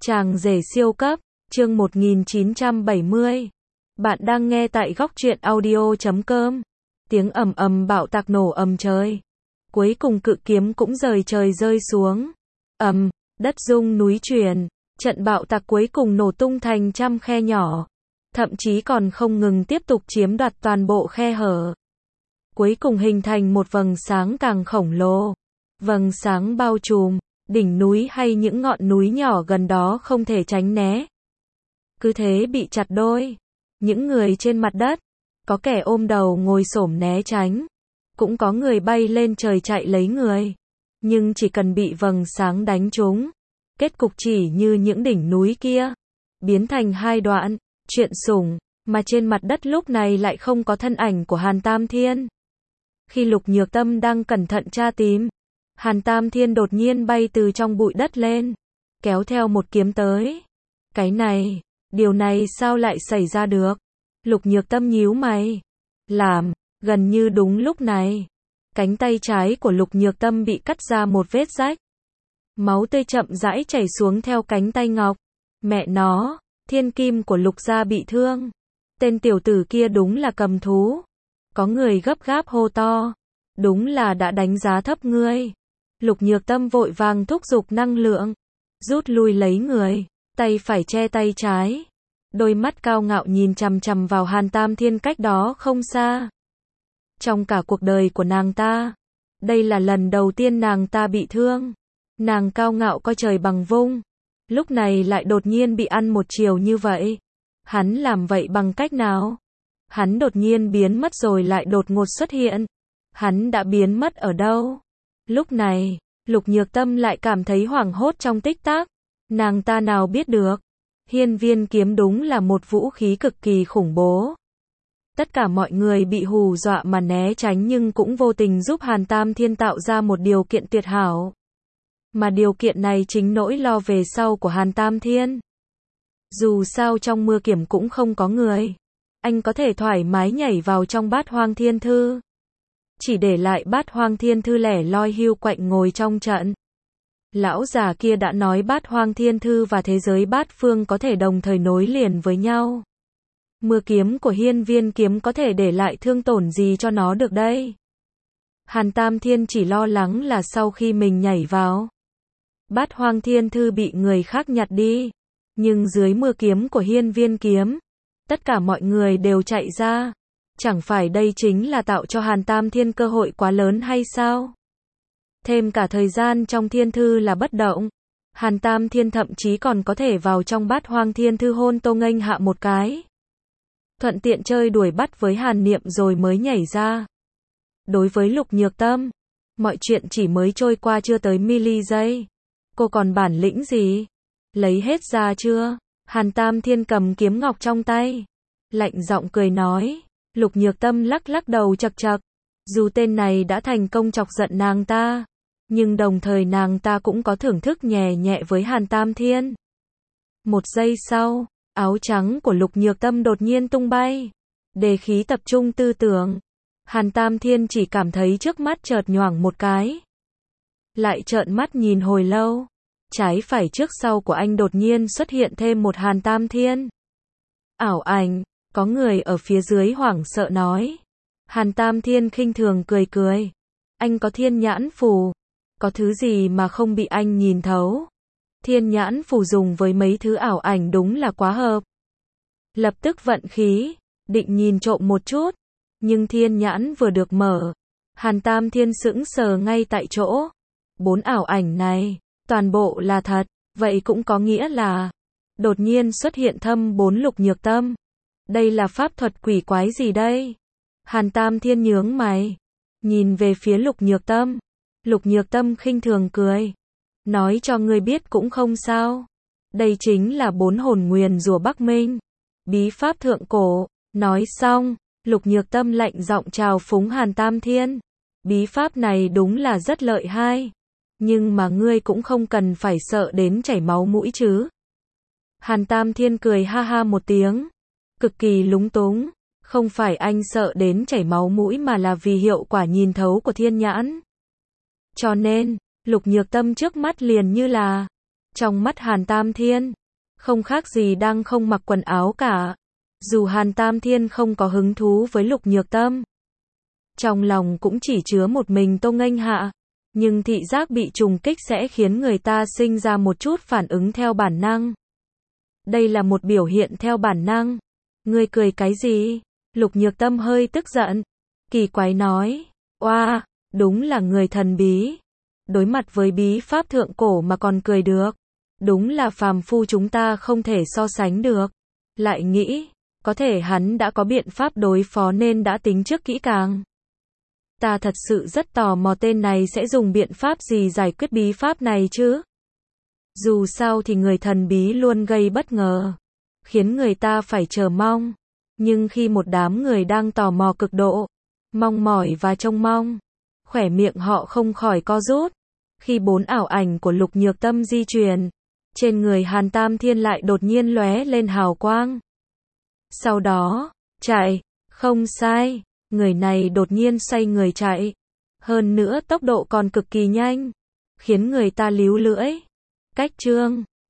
Chàng rể siêu cấp, chương 1970. Bạn đang nghe tại góc truyện audio.com. Tiếng ầm ầm bạo tạc nổ ầm trời. Cuối cùng cự kiếm cũng rời trời rơi xuống. Đất rung núi chuyển. Trận bạo tạc cuối cùng nổ tung thành trăm khe nhỏ. Thậm chí còn không ngừng tiếp tục chiếm đoạt toàn bộ khe hở. Cuối cùng hình thành một vầng sáng càng khổng lồ. Vầng sáng bao trùm đỉnh núi hay những ngọn núi nhỏ gần đó không thể tránh né. Cứ thế bị chặt đôi. Những người trên mặt đất, có kẻ ôm đầu ngồi xổm né tránh, cũng có người bay lên trời chạy lấy người. Nhưng chỉ cần bị vầng sáng đánh trúng, kết cục chỉ như những đỉnh núi kia, biến thành hai đoạn. Chuyện sủng, mà trên mặt đất lúc này lại không có thân ảnh của Hàn Tam Thiên. Khi Lục Nhược Tâm đang cẩn thận tra tìm, Hàn Tam Thiên đột nhiên bay từ trong bụi đất lên, kéo theo một kiếm tới. Cái này, điều này sao lại xảy ra được? Lục Nhược Tâm nhíu mày. Gần như đúng lúc này, cánh tay trái của Lục Nhược Tâm bị cắt ra một vết rách. Máu tươi chậm rãi chảy xuống theo cánh tay ngọc. Mẹ nó, thiên kim của Lục gia bị thương. Tên tiểu tử kia đúng là cầm thú. Có người gấp gáp hô to. Đúng là đã đánh giá thấp ngươi. Lục Nhược Tâm vội vàng thúc giục năng lượng, rút lui lấy người, tay phải che tay trái. Đôi mắt cao ngạo nhìn chằm chằm vào Hàn Tam Thiên cách đó không xa. Trong cả cuộc đời của nàng ta, đây là lần đầu tiên nàng ta bị thương. Nàng cao ngạo coi trời bằng vung, lúc này lại đột nhiên bị ăn một chiều như vậy. Hắn làm vậy bằng cách nào? Hắn đột nhiên biến mất rồi lại đột ngột xuất hiện. Hắn đã biến mất ở đâu? Lúc này, Lục Nhược Tâm lại cảm thấy hoảng hốt trong tích tắc. Nàng ta nào biết được, hiên viên kiếm đúng là một vũ khí cực kỳ khủng bố. Tất cả mọi người bị hù dọa mà né tránh nhưng cũng vô tình giúp Hàn Tam Thiên tạo ra một điều kiện tuyệt hảo. Mà điều kiện này chính nỗi lo về sau của Hàn Tam Thiên. Dù sao trong mưa kiểm cũng không có người, anh có thể thoải mái nhảy vào trong Bát Hoang Thiên Thư. Chỉ để lại Bát Hoang Thiên Thư lẻ loi hưu quạnh ngồi trong trận. Lão già kia đã nói Bát Hoang Thiên Thư và thế giới bát phương có thể đồng thời nối liền với nhau. Mưa kiếm của hiên viên kiếm có thể để lại thương tổn gì cho nó được đây? Hàn Tam Thiên chỉ lo lắng là sau khi mình nhảy vào, Bát Hoang Thiên Thư bị người khác nhặt đi. Nhưng dưới mưa kiếm của hiên viên kiếm, tất cả mọi người đều chạy ra. Chẳng phải đây chính là tạo cho Hàn Tam Thiên cơ hội quá lớn hay sao? Thêm cả thời gian trong thiên thư là bất động. Hàn Tam Thiên thậm chí còn có thể vào trong Bát Hoang Thiên Thư hôn Tô Nghênh Hạ một cái. Thuận tiện chơi đuổi bắt với Hàn Niệm rồi mới nhảy ra. Đối với Lục Nhược Tâm, mọi chuyện chỉ mới trôi qua chưa tới mili giây. Cô còn bản lĩnh gì? Lấy hết ra chưa? Hàn Tam Thiên cầm kiếm ngọc trong tay, lạnh giọng cười nói. Lục Nhược Tâm lắc lắc đầu chậc chậc. Dù tên này đã thành công chọc giận nàng ta, nhưng đồng thời nàng ta cũng có thưởng thức nhẹ nhẹ với Hàn Tam Thiên. Một giây sau, áo trắng của Lục Nhược Tâm đột nhiên tung bay. Đề khí tập trung tư tưởng. Hàn Tam Thiên chỉ cảm thấy trước mắt chợt nhoảng một cái. Lại trợn mắt nhìn hồi lâu. Trái phải trước sau của anh đột nhiên xuất hiện thêm một Hàn Tam Thiên. Ảo ảnh. Có người ở phía dưới hoảng sợ nói. Hàn Tam Thiên khinh thường cười cười. Anh có thiên nhãn phù. Có thứ gì mà không bị anh nhìn thấu? Thiên nhãn phù dùng với mấy thứ ảo ảnh đúng là quá hợp. Lập tức vận khí, định nhìn trộm một chút. Nhưng thiên nhãn vừa được mở, Hàn Tam Thiên sững sờ ngay tại chỗ. 4 ảo ảnh này, toàn bộ là thật. Vậy cũng có nghĩa là đột nhiên xuất hiện thâm 4 Lục Nhược Tâm. Đây là pháp thuật quỷ quái gì đây? Hàn Tam Thiên nhướng mày, nhìn về phía Lục Nhược Tâm. Lục Nhược Tâm khinh thường cười. Nói cho ngươi biết cũng không sao. Đây chính là 4 hồn nguyền rủa Bắc Minh. Bí pháp thượng cổ. Nói xong, Lục Nhược Tâm lạnh giọng chào phúng Hàn Tam Thiên. Bí pháp này đúng là rất lợi hại. Nhưng mà ngươi cũng không cần phải sợ đến chảy máu mũi chứ. Hàn Tam Thiên cười ha ha một tiếng. Cực kỳ lúng túng. Không phải anh sợ đến chảy máu mũi mà là vì hiệu quả nhìn thấu của thiên nhãn. Cho nên, Lục Nhược Tâm trước mắt liền như là Trong mắt Hàn Tam Thiên, không khác gì đang không mặc quần áo cả. Dù Hàn Tam Thiên không có hứng thú với Lục Nhược Tâm, trong lòng cũng chỉ chứa một mình Tô Nghênh Hạ, nhưng thị giác bị trùng kích sẽ khiến người ta sinh ra một chút phản ứng theo bản năng. Đây là một biểu hiện theo bản năng. Ngươi cười cái gì? Lục Nhược Tâm hơi tức giận, kỳ quái nói, oa, đúng là người thần bí. Đối mặt với bí pháp thượng cổ mà còn cười được. Đúng là phàm phu chúng ta không thể so sánh được. Lại nghĩ, có thể hắn đã có biện pháp đối phó nên đã tính trước kỹ càng. Ta thật sự rất tò mò tên này sẽ dùng biện pháp gì giải quyết bí pháp này chứ. Dù sao thì người thần bí luôn gây bất ngờ, khiến người ta phải chờ mong. Nhưng khi một đám người đang tò mò cực độ, mong mỏi và trông mong, khóe miệng họ không khỏi co rút. Khi 4 ảo ảnh của Lục Nhược Tâm di chuyển, trên người Hàn Tam Thiên lại đột nhiên lóe lên hào quang. Sau đó, chạy, không sai, người này đột nhiên xoay người chạy. Hơn nữa tốc độ còn cực kỳ nhanh, khiến người ta líu lưỡi. Cách chương